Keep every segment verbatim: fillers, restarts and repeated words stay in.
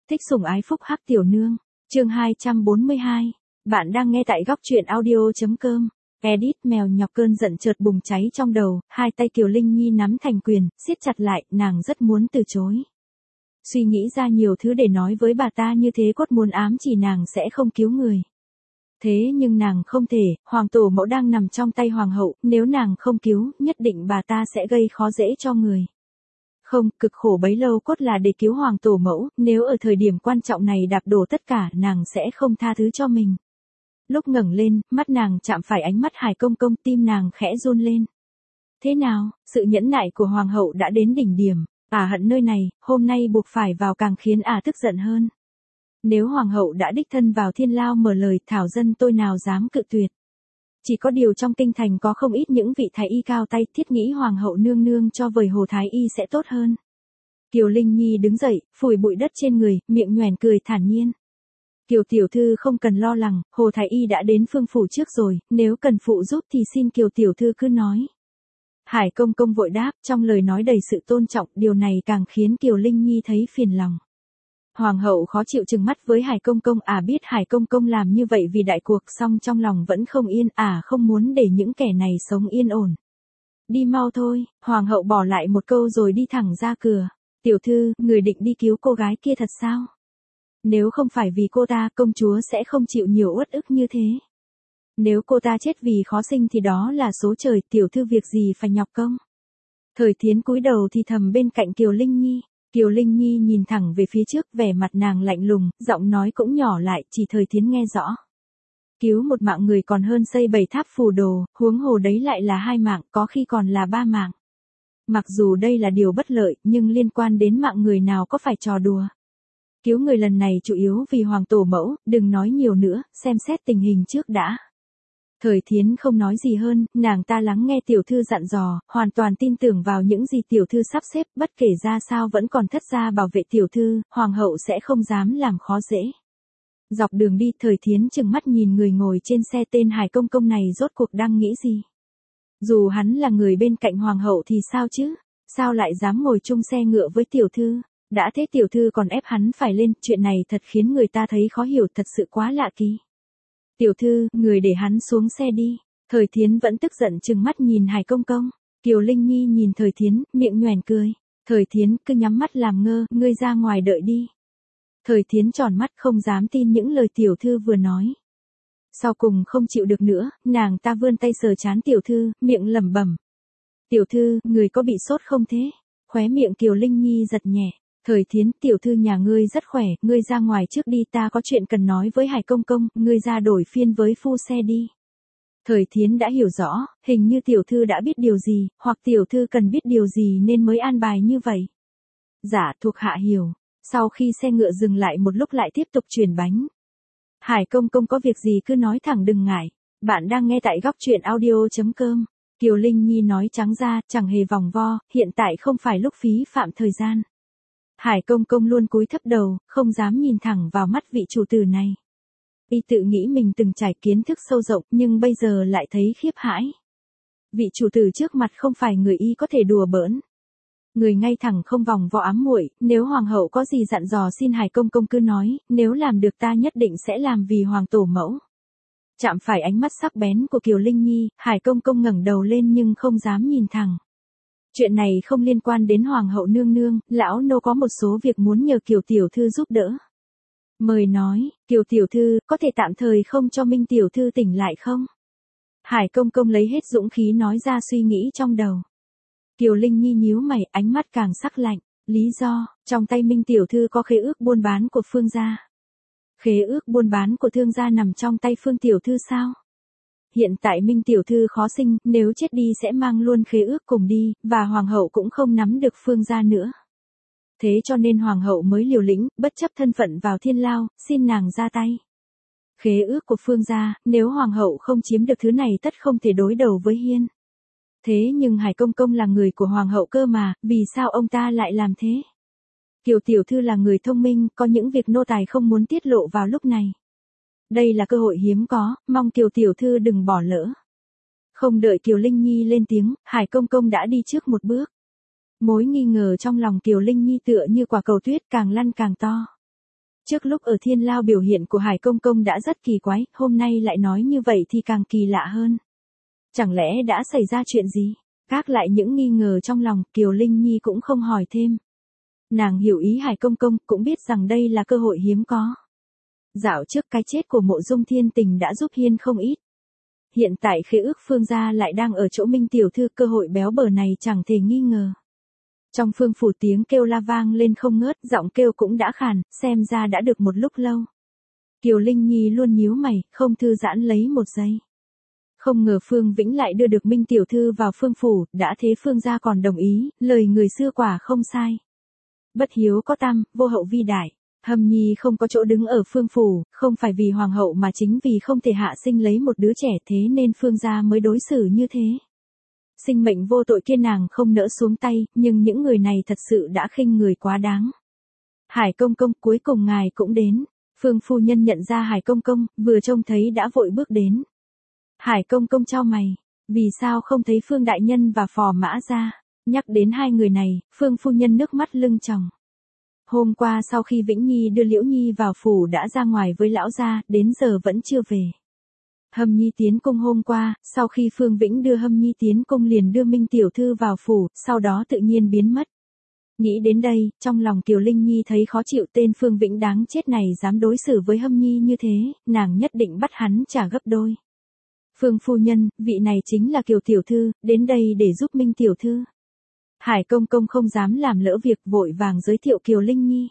Thích sủng ái phúc hắc tiểu nương. Chương hai trăm bốn mươi hai. Bạn đang nghe tại góc truyện audio chấm com. Edit mèo nhọc cơn giận chợt bùng cháy trong đầu, hai tay Kiều Linh Nhi nắm thành quyền, siết chặt lại, nàng rất muốn từ chối. Suy nghĩ ra nhiều thứ để nói với bà ta như thế cốt muốn ám chỉ nàng sẽ không cứu người. Thế nhưng nàng không thể, hoàng tổ mẫu đang nằm trong tay hoàng hậu, nếu nàng không cứu, nhất định bà ta sẽ gây khó dễ cho người. Không, cực khổ bấy lâu cốt là để cứu hoàng tổ mẫu, nếu ở thời điểm quan trọng này đạp đổ tất cả, nàng sẽ không tha thứ cho mình. Lúc ngẩng lên, mắt nàng chạm phải ánh mắt Hải Công Công, tim nàng khẽ run lên. Thế nào, sự nhẫn nại của hoàng hậu đã đến đỉnh điểm, ả hận nơi này, hôm nay buộc phải vào càng khiến ả tức giận hơn. Nếu hoàng hậu đã đích thân vào thiên lao mở lời, thảo dân tôi nào dám cự tuyệt. Chỉ có điều trong kinh thành có không ít những vị thái y cao tay, thiết nghĩ hoàng hậu nương nương cho vời hồ thái y sẽ tốt hơn. Kiều Linh Nhi đứng dậy, phủi bụi đất trên người, miệng nhoẻn cười thản nhiên. Kiều tiểu thư không cần lo lắng, hồ thái y đã đến phương phủ trước rồi, nếu cần phụ giúp thì xin Kiều tiểu thư cứ nói. Hải Công Công vội đáp, trong lời nói đầy sự tôn trọng, điều này càng khiến Kiều Linh Nhi thấy phiền lòng. Hoàng hậu khó chịu trừng mắt với Hải Công Công, à biết Hải Công Công làm như vậy vì đại cuộc, song trong lòng vẫn không yên, à không muốn để những kẻ này sống yên ổn. Đi mau thôi, hoàng hậu bỏ lại một câu rồi đi thẳng ra cửa. Tiểu thư, người định đi cứu cô gái kia thật sao? Nếu không phải vì cô ta, công chúa sẽ không chịu nhiều uất ức như thế. Nếu cô ta chết vì khó sinh thì đó là số trời, tiểu thư việc gì phải nhọc công. Thời Thiến cúi đầu thì thầm bên cạnh Kiều Linh Nhi. Kiều Linh Nhi nhìn thẳng về phía trước, vẻ mặt nàng lạnh lùng, giọng nói cũng nhỏ lại, chỉ Thời Thiến nghe rõ. Cứu một mạng người còn hơn xây bảy tháp phù đồ, huống hồ đấy lại là hai mạng, có khi còn là ba mạng. Mặc dù đây là điều bất lợi, nhưng liên quan đến mạng người nào có phải trò đùa. Cứu người lần này chủ yếu vì hoàng tổ mẫu, đừng nói nhiều nữa, xem xét tình hình trước đã. Thời Thiến không nói gì hơn, nàng ta lắng nghe tiểu thư dặn dò, hoàn toàn tin tưởng vào những gì tiểu thư sắp xếp, bất kể ra sao vẫn còn thất gia bảo vệ tiểu thư, hoàng hậu sẽ không dám làm khó dễ. Dọc đường đi, Thời Thiến chừng mắt nhìn người ngồi trên xe tên Hải Công Công này rốt cuộc đang nghĩ gì. Dù hắn là người bên cạnh hoàng hậu thì sao chứ, sao lại dám ngồi chung xe ngựa với tiểu thư, đã thế tiểu thư còn ép hắn phải lên, chuyện này thật khiến người ta thấy khó hiểu, thật sự quá lạ kỳ. Tiểu thư, người để hắn xuống xe đi. Thời Thiến vẫn tức giận trừng mắt nhìn Hải Công Công. Kiều Linh Nhi nhìn Thời Thiến, miệng nhoẻn cười. Thời Thiến cứ nhắm mắt làm ngơ, ngươi ra ngoài đợi đi. Thời Thiến tròn mắt không dám tin những lời tiểu thư vừa nói. Sau cùng không chịu được nữa, nàng ta vươn tay sờ trán tiểu thư, miệng lẩm bẩm. Tiểu thư, người có bị sốt không thế? Khóe miệng Kiều Linh Nhi giật nhẹ. Thời Thiến, tiểu thư nhà ngươi rất khỏe, ngươi ra ngoài trước đi, ta có chuyện cần nói với Hải Công Công, ngươi ra đổi phiên với phu xe đi. Thời Thiến đã hiểu rõ, hình như tiểu thư đã biết điều gì, hoặc tiểu thư cần biết điều gì nên mới an bài như vậy. Dạ, thuộc hạ hiểu. Sau khi xe ngựa dừng lại một lúc lại tiếp tục chuyển bánh. Hải Công Công có việc gì cứ nói thẳng đừng ngại. Bạn đang nghe tại góc truyện audio chấm com. Kiều Linh Nhi nói trắng ra, chẳng hề vòng vo, hiện tại không phải lúc phí phạm thời gian. Hải Công Công luôn cúi thấp đầu, không dám nhìn thẳng vào mắt vị chủ tử này. Y tự nghĩ mình từng trải kiến thức sâu rộng nhưng bây giờ lại thấy khiếp hãi. Vị chủ tử trước mặt không phải người y có thể đùa bỡn. Người ngay thẳng không vòng vo ám muội, nếu hoàng hậu có gì dặn dò xin Hải Công Công cứ nói, nếu làm được ta nhất định sẽ làm vì hoàng tổ mẫu. Chạm phải ánh mắt sắc bén của Kiều Linh Nhi, Hải Công Công ngẩng đầu lên nhưng không dám nhìn thẳng. Chuyện này không liên quan đến hoàng hậu nương nương, lão nô có một số việc muốn nhờ Kiều tiểu thư giúp đỡ. Mời nói, Kiều tiểu thư, có thể tạm thời không cho Minh tiểu thư tỉnh lại không? Hải Công Công lấy hết dũng khí nói ra suy nghĩ trong đầu. Kiều Linh Nhi nhíu mày, ánh mắt càng sắc lạnh. Lý do, trong tay Minh tiểu thư có khế ước buôn bán của Phương gia. Khế ước buôn bán của Thương gia nằm trong tay Phương tiểu thư sao? Hiện tại Minh tiểu thư khó sinh, nếu chết đi sẽ mang luôn khế ước cùng đi, và hoàng hậu cũng không nắm được Phương gia nữa. Thế cho nên hoàng hậu mới liều lĩnh, bất chấp thân phận vào thiên lao, xin nàng ra tay. Khế ước của Phương gia, nếu hoàng hậu không chiếm được thứ này tất không thể đối đầu với Hiên. Thế nhưng Hải Công Công là người của hoàng hậu cơ mà, vì sao ông ta lại làm thế? Kiều tiểu thư là người thông minh, có những việc nô tài không muốn tiết lộ vào lúc này. Đây là cơ hội hiếm có, mong Kiều tiểu thư đừng bỏ lỡ. Không đợi Kiều Linh Nhi lên tiếng, Hải Công Công đã đi trước một bước. Mối nghi ngờ trong lòng Kiều Linh Nhi tựa như quả cầu tuyết càng lăn càng to. Trước lúc ở Thiên Lao biểu hiện của Hải Công Công đã rất kỳ quái, hôm nay lại nói như vậy thì càng kỳ lạ hơn. Chẳng lẽ đã xảy ra chuyện gì? Gác lại những nghi ngờ trong lòng, Kiều Linh Nhi cũng không hỏi thêm. Nàng hiểu ý Hải Công Công, cũng biết rằng đây là cơ hội hiếm có. Dạo trước cái chết của Mộ Dung Thiên Tình đã giúp Hiên không ít. Hiện tại khế ước Phương gia lại đang ở chỗ Minh tiểu thư, cơ hội béo bở này chẳng thể nghi ngờ. Trong Phương phủ tiếng kêu la vang lên không ngớt, giọng kêu cũng đã khàn, xem ra đã được một lúc lâu. Kiều Linh Nhi luôn nhíu mày, không thư giãn lấy một giây. Không ngờ Phương Vĩnh lại đưa được Minh tiểu thư vào Phương phủ, đã thế Phương gia còn đồng ý, lời người xưa quả không sai. Bất hiếu có tam, vô hậu vi đại. Hâm Nhi không có chỗ đứng ở Phương phủ, không phải vì hoàng hậu mà chính vì không thể hạ sinh lấy một đứa trẻ, thế nên Phương gia mới đối xử như thế. Sinh mệnh vô tội kia nàng không nỡ xuống tay, nhưng những người này thật sự đã khinh người quá đáng. Hải Công Công, cuối cùng ngài cũng đến. Phương phu nhân nhận ra Hải Công Công, vừa trông thấy đã vội bước đến. Hải Công Công chau mày, vì sao không thấy Phương đại nhân và Phò Mã ra? Nhắc đến hai người này, Phương phu nhân nước mắt lưng tròng. Hôm qua sau khi Vĩnh Nhi đưa Liễu Nhi vào phủ đã ra ngoài với lão gia, đến giờ vẫn chưa về. Hâm Nhi tiến cung hôm qua, sau khi Phương Vĩnh đưa Hâm Nhi tiến cung liền đưa Minh tiểu thư vào phủ, sau đó tự nhiên biến mất. Nghĩ đến đây, trong lòng Kiều Linh Nhi thấy khó chịu, tên Phương Vĩnh đáng chết này dám đối xử với Hâm Nhi như thế, nàng nhất định bắt hắn trả gấp đôi. Phương phu nhân, vị này chính là Kiều tiểu thư, đến đây để giúp Minh tiểu thư. Hải Công Công không dám làm lỡ việc, vội vàng giới thiệu Kiều Linh Nhi.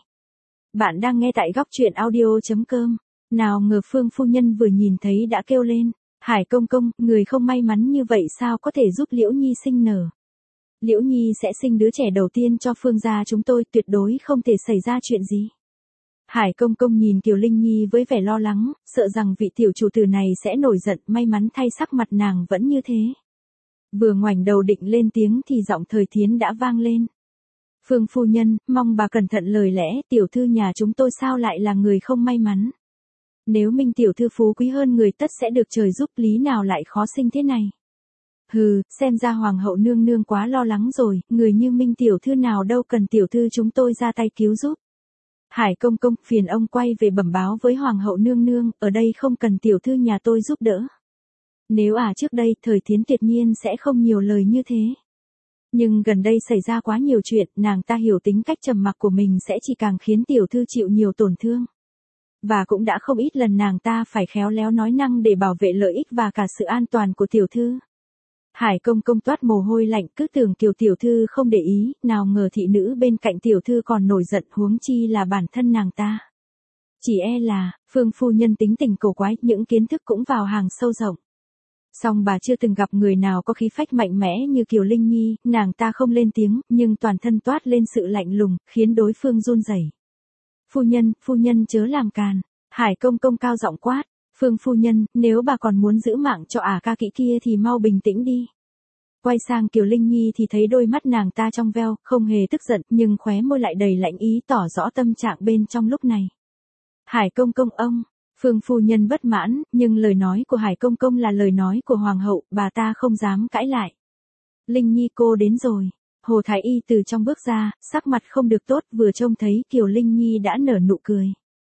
Bạn đang nghe tại góc truyện audio chấm com. Nào ngờ Phương phu nhân vừa nhìn thấy đã kêu lên. Hải Công Công, người không may mắn như vậy sao có thể giúp Liễu Nhi sinh nở. Liễu Nhi sẽ sinh đứa trẻ đầu tiên cho Phương gia chúng tôi, tuyệt đối không thể xảy ra chuyện gì. Hải Công Công nhìn Kiều Linh Nhi với vẻ lo lắng, sợ rằng vị tiểu chủ tử này sẽ nổi giận, may mắn thay sắc mặt nàng vẫn như thế. Vừa ngoảnh đầu định lên tiếng thì giọng Thời Thiến đã vang lên. Phương phu nhân, mong bà cẩn thận lời lẽ, tiểu thư nhà chúng tôi sao lại là người không may mắn. Nếu Minh tiểu thư phú quý hơn người tất sẽ được trời giúp, lý nào lại khó sinh thế này. Hừ, xem ra hoàng hậu nương nương quá lo lắng rồi, người như Minh tiểu thư nào đâu cần tiểu thư chúng tôi ra tay cứu giúp. Hải Công Công, phiền ông quay về bẩm báo với hoàng hậu nương nương, ở đây không cần tiểu thư nhà tôi giúp đỡ. Nếu à trước đây, Thời Thiến tuyệt nhiên sẽ không nhiều lời như thế. Nhưng gần đây xảy ra quá nhiều chuyện, nàng ta hiểu tính cách trầm mặc của mình sẽ chỉ càng khiến tiểu thư chịu nhiều tổn thương. Và cũng đã không ít lần nàng ta phải khéo léo nói năng để bảo vệ lợi ích và cả sự an toàn của tiểu thư. Hải Công Công toát mồ hôi lạnh, cứ tưởng Kiều tiểu thư không để ý, nào ngờ thị nữ bên cạnh tiểu thư còn nổi giận, huống chi là bản thân nàng ta. Chỉ e là, Phương phu nhân tính tình cổ quái, những kiến thức cũng vào hàng sâu rộng. Song bà chưa từng gặp người nào có khí phách mạnh mẽ như Kiều Linh Nhi, nàng ta không lên tiếng, nhưng toàn thân toát lên sự lạnh lùng, khiến đối phương run rẩy. Phu nhân, phu nhân chớ làm càn. Hải Công Công cao giọng quát. Phương phu nhân, nếu bà còn muốn giữ mạng cho ả ca kỹ kia thì mau bình tĩnh đi. Quay sang Kiều Linh Nhi thì thấy đôi mắt nàng ta trong veo, không hề tức giận, nhưng khóe môi lại đầy lạnh ý tỏ rõ tâm trạng bên trong lúc này. Hải Công Công ông. Phương phu nhân bất mãn, nhưng lời nói của Hải Công Công là lời nói của hoàng hậu, bà ta không dám cãi lại. Linh Nhi cô đến rồi. Hồ Thái Y từ trong bước ra, sắc mặt không được tốt, vừa trông thấy Kiều Linh Nhi đã nở nụ cười.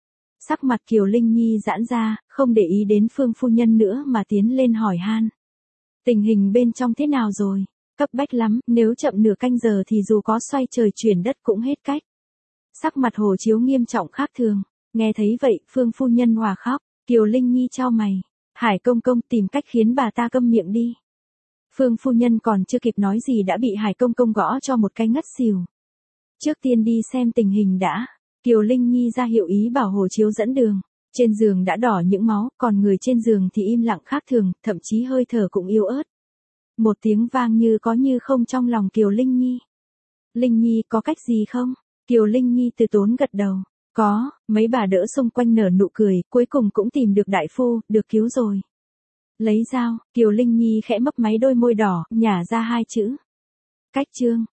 Sắc mặt Kiều Linh Nhi giãn ra, không để ý đến Phương phu nhân nữa mà tiến lên hỏi han. Tình hình bên trong thế nào rồi? Cấp bách lắm, nếu chậm nửa canh giờ thì dù có xoay trời chuyển đất cũng hết cách. Sắc mặt Hồ Chiếu nghiêm trọng khác thường. Nghe thấy vậy, Phương phu nhân hòa khóc. Kiều Linh Nhi chau mày. Hải Công Công tìm cách khiến bà ta câm miệng đi. Phương phu nhân còn chưa kịp nói gì đã bị Hải Công Công gõ cho một cái ngất xỉu. Trước tiên đi xem tình hình đã. Kiều Linh Nhi ra hiệu ý bảo Hồ Chiếu dẫn đường. Trên giường đã đỏ những máu, còn người trên giường thì im lặng khác thường, thậm chí hơi thở cũng yếu ớt. Một tiếng vang như có như không trong lòng Kiều Linh Nhi. Linh Nhi có cách gì không? Kiều Linh Nhi từ tốn gật đầu. Có, mấy bà đỡ xung quanh nở nụ cười, cuối cùng cũng tìm được đại phu, được cứu rồi. Lấy dao, Kiều Linh Nhi khẽ mấp máy đôi môi đỏ, nhả ra hai chữ. Cách chương.